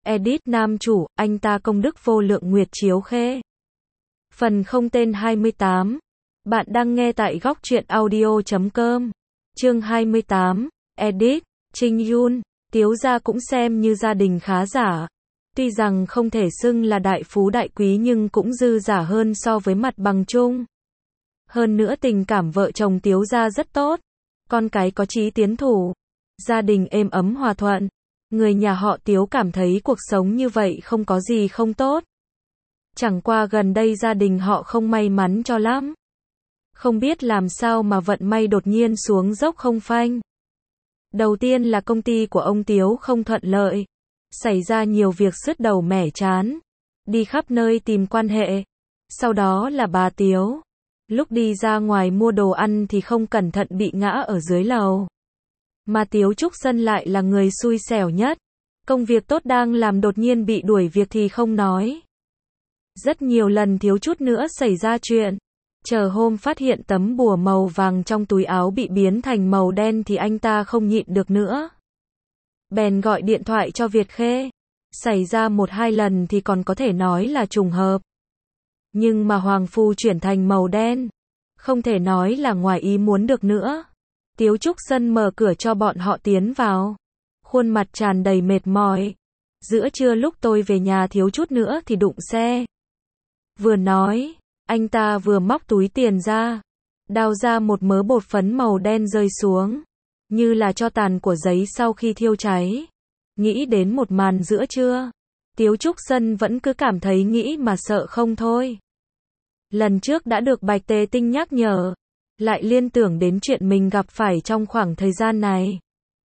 Edit nam chủ, anh ta công đức vô lượng Nguyệt Chiếu Khê. Phần không tên 28. Bạn đang nghe tại góc truyện audio.com. Chương 28. Edit, Trinh Yun. Tiếu gia cũng xem như gia đình khá giả. Tuy rằng không thể xưng là đại phú đại quý nhưng cũng dư giả hơn so với mặt bằng chung. Hơn nữa tình cảm vợ chồng Tiếu gia rất tốt. Con cái có chí tiến thủ. Gia đình êm ấm hòa thuận. Người nhà họ Tiếu cảm thấy cuộc sống như vậy không có gì không tốt. Chẳng qua gần đây gia đình họ không may mắn cho lắm. Không biết làm sao mà vận may đột nhiên xuống dốc không phanh. Đầu tiên là công ty của ông Tiếu không thuận lợi. Xảy ra nhiều việc sứt đầu mẻ trán. Đi khắp nơi tìm quan hệ. Sau đó là bà Tiếu. Lúc đi ra ngoài mua đồ ăn thì không cẩn thận bị ngã ở dưới lầu. Mà Tiếu Trúc Sân lại là người xui xẻo nhất. Công việc tốt đang làm đột nhiên bị đuổi việc thì không nói. Rất nhiều lần thiếu chút nữa xảy ra chuyện. Chờ hôm phát hiện tấm bùa màu vàng trong túi áo bị biến thành màu đen thì anh ta không nhịn được nữa. Bèn gọi điện thoại cho Việt Khê. Xảy ra 1-2 lần thì còn có thể nói là trùng hợp. Nhưng mà Hoàng Phu chuyển thành màu đen. Không thể nói là ngoài ý muốn được nữa. Tiếu Trúc Sân mở cửa cho bọn họ tiến vào. Khuôn mặt tràn đầy mệt mỏi. Giữa trưa lúc tôi về nhà thiếu chút nữa thì đụng xe. Vừa nói, anh ta vừa móc túi tiền ra. Đào ra một mớ bột phấn màu đen rơi xuống. Như là tro tàn của giấy sau khi thiêu cháy. Nghĩ đến một màn giữa trưa. Tiếu Trúc Sân vẫn cứ cảm thấy nghĩ mà sợ không thôi. Lần trước đã được Bạch Tề Tinh nhắc nhở. Lại liên tưởng đến chuyện mình gặp phải trong khoảng thời gian này.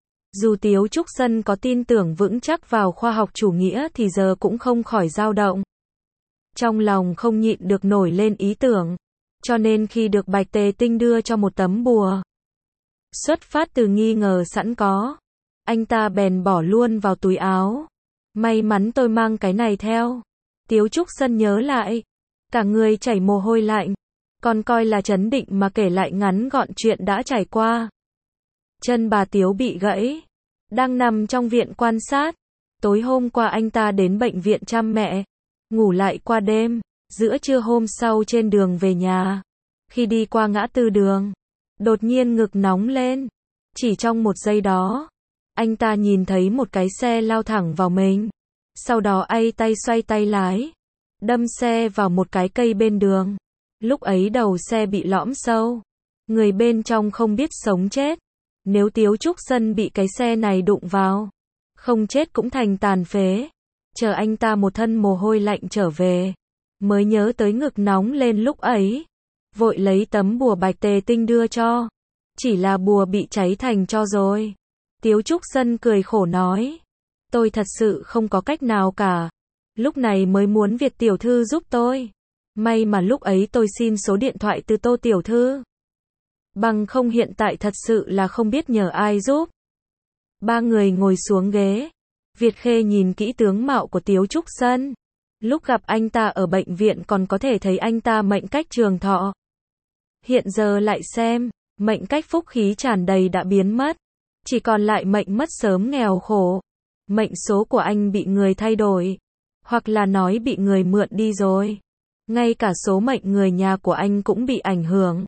Dù Tiếu Trúc Sân có tin tưởng vững chắc vào khoa học chủ nghĩa thì giờ cũng không khỏi dao động. Trong lòng không nhịn được nổi lên ý tưởng. Cho nên khi được Bạch Tề Tinh đưa cho một tấm bùa. Xuất phát từ nghi ngờ sẵn có. Anh ta bèn bỏ luôn vào túi áo. May mắn tôi mang cái này theo. Tiếu Trúc Sân nhớ lại. Cả người chảy mồ hôi lạnh. Còn coi là trấn định mà kể lại ngắn gọn chuyện đã trải qua. Chân bà Tiếu bị gãy. Đang nằm trong viện quan sát. Tối hôm qua anh ta đến bệnh viện chăm mẹ. Ngủ lại qua đêm. Giữa trưa hôm sau trên đường về nhà. Khi đi qua ngã tư đường. Đột nhiên ngực nóng lên. Chỉ trong một giây đó. Anh ta nhìn thấy một cái xe lao thẳng vào mình. Sau đó ay tay xoay tay lái. Đâm xe vào một cái cây bên đường. Lúc ấy đầu xe bị lõm sâu. Người bên trong không biết sống chết. Nếu Tiếu Trúc Sân bị cái xe này đụng vào. Không chết cũng thành tàn phế. Chờ anh ta một thân mồ hôi lạnh trở về. Mới nhớ tới ngực nóng lên lúc ấy. Vội lấy tấm bùa Bạch Tề Tinh đưa cho. Chỉ là bùa bị cháy thành tro rồi. Tiếu Trúc Sân cười khổ nói. Tôi thật sự không có cách nào cả. Lúc này mới muốn Việt tiểu thư giúp tôi. May mà lúc ấy tôi xin số điện thoại từ Tô tiểu thư. Bằng không hiện tại thật sự là không biết nhờ ai giúp. Ba người ngồi xuống ghế. Việt Khê nhìn kỹ tướng mạo của Tiếu Trúc Sân. Lúc gặp anh ta ở bệnh viện còn có thể thấy anh ta mệnh cách trường thọ. Hiện giờ lại xem, mệnh cách phúc khí tràn đầy đã biến mất. Chỉ còn lại mệnh mất sớm nghèo khổ. Mệnh số của anh bị người thay đổi. Hoặc là nói bị người mượn đi rồi. Ngay cả số mệnh người nhà của anh cũng bị ảnh hưởng.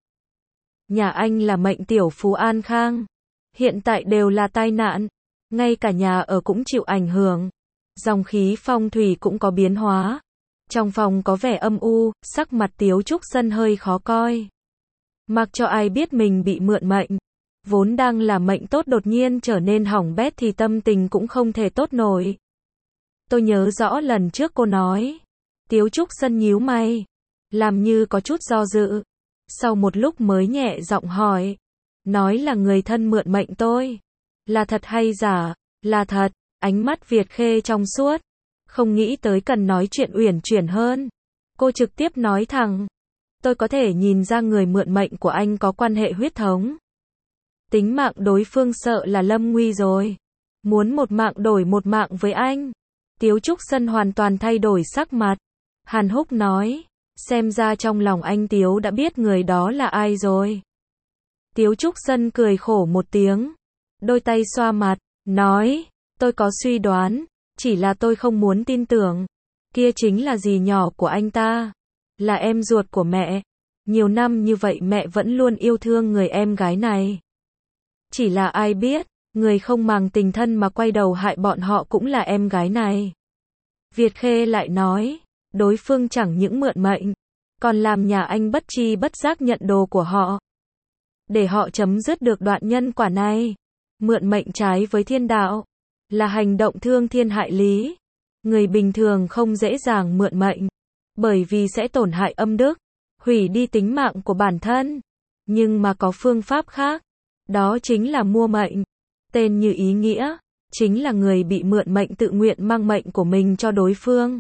Nhà anh là mệnh tiểu phú an khang. Hiện tại đều là tai nạn. Ngay cả nhà ở cũng chịu ảnh hưởng. Dòng khí phong thủy cũng có biến hóa. Trong phòng có vẻ âm u, sắc mặt Tiếu Trúc Sân hơi khó coi. Mặc cho ai biết mình bị mượn mệnh. Vốn đang là mệnh tốt đột nhiên trở nên hỏng bét thì tâm tình cũng không thể tốt nổi. Tôi nhớ rõ lần trước cô nói. Tiếu Trúc Sân nhíu mày. Làm như có chút do dự. Sau một lúc mới nhẹ giọng hỏi. Nói là người thân mượn mệnh tôi. Là thật hay giả? Là thật. Ánh mắt Việt Khê trong suốt. Không nghĩ tới cần nói chuyện uyển chuyển hơn. Cô trực tiếp nói thẳng. Tôi có thể nhìn ra người mượn mệnh của anh có quan hệ huyết thống. Tính mạng đối phương sợ là lâm nguy rồi. Muốn một mạng đổi một mạng với anh. Tiếu Trúc Sân hoàn toàn thay đổi sắc mặt. Hàn Húc nói. Xem ra trong lòng anh Tiếu đã biết người đó là ai rồi. Tiếu Trúc Sân cười khổ một tiếng. Đôi tay xoa mặt. Nói. Tôi có suy đoán. Chỉ là tôi không muốn tin tưởng. Kia chính là dì nhỏ của anh ta. Là em ruột của mẹ. Nhiều năm như vậy mẹ vẫn luôn yêu thương người em gái này. Chỉ là ai biết, người không màng tình thân mà quay đầu hại bọn họ cũng là em gái này. Việt Khê lại nói, đối phương chẳng những mượn mệnh, còn làm nhà anh bất tri bất giác nhận đồ của họ. Để họ chấm dứt được đoạn nhân quả này. Mượn mệnh trái với thiên đạo, là hành động thương thiên hại lý. Người bình thường không dễ dàng mượn mệnh, bởi vì sẽ tổn hại âm đức, hủy đi tính mạng của bản thân. Nhưng mà có phương pháp khác, đó chính là mua mệnh. Tên như ý nghĩa, chính là người bị mượn mệnh tự nguyện mang mệnh của mình cho đối phương.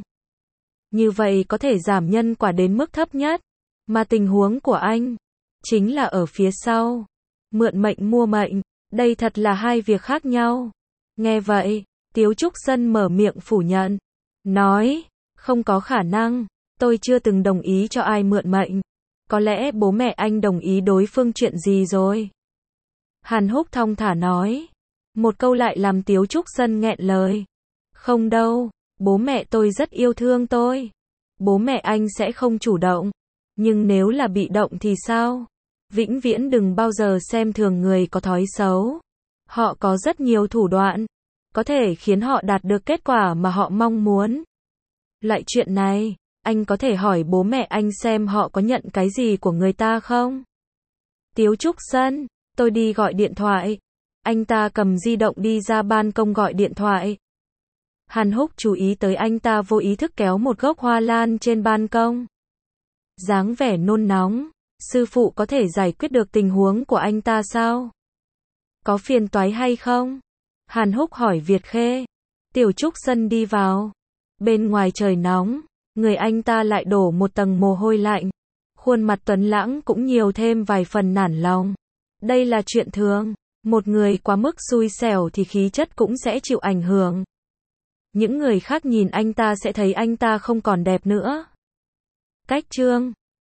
Như vậy có thể giảm nhân quả đến mức thấp nhất. Mà tình huống của anh, chính là ở phía sau. Mượn mệnh mua mệnh, đây thật là hai việc khác nhau. Nghe vậy, Tiếu Trúc Sân mở miệng phủ nhận. Nói, không có khả năng, tôi chưa từng đồng ý cho ai mượn mệnh. Có lẽ bố mẹ anh đồng ý đối phương chuyện gì rồi? Hàn Húc thong thả nói. Một câu lại làm Tiếu Trúc Sân nghẹn lời. Không đâu, bố mẹ tôi rất yêu thương tôi. Bố mẹ anh sẽ không chủ động. Nhưng nếu là bị động thì sao? Vĩnh viễn đừng bao giờ xem thường người có thói xấu. Họ có rất nhiều thủ đoạn, có thể khiến họ đạt được kết quả mà họ mong muốn. Loại chuyện này, anh có thể hỏi bố mẹ anh xem họ có nhận cái gì của người ta không? Tiếu Trúc Sân, tôi đi gọi điện thoại. Anh ta cầm di động đi ra ban công gọi điện thoại. Hàn Húc chú ý tới anh ta vô ý thức kéo một gốc hoa lan trên ban công. Dáng vẻ nôn nóng, sư phụ có thể giải quyết được tình huống của anh ta sao? Có phiền toái hay không? Hàn Húc hỏi Việt Khê. Tiểu Trúc Sân đi vào. Bên ngoài trời nóng, người anh ta lại đổ một tầng mồ hôi lạnh. Khuôn mặt tuấn lãng cũng nhiều thêm vài phần nản lòng. Đây là chuyện thường, một người quá mức xui xẻo thì khí chất cũng sẽ chịu ảnh hưởng. Những người khác nhìn anh ta sẽ thấy anh ta không còn đẹp nữa. Cách chương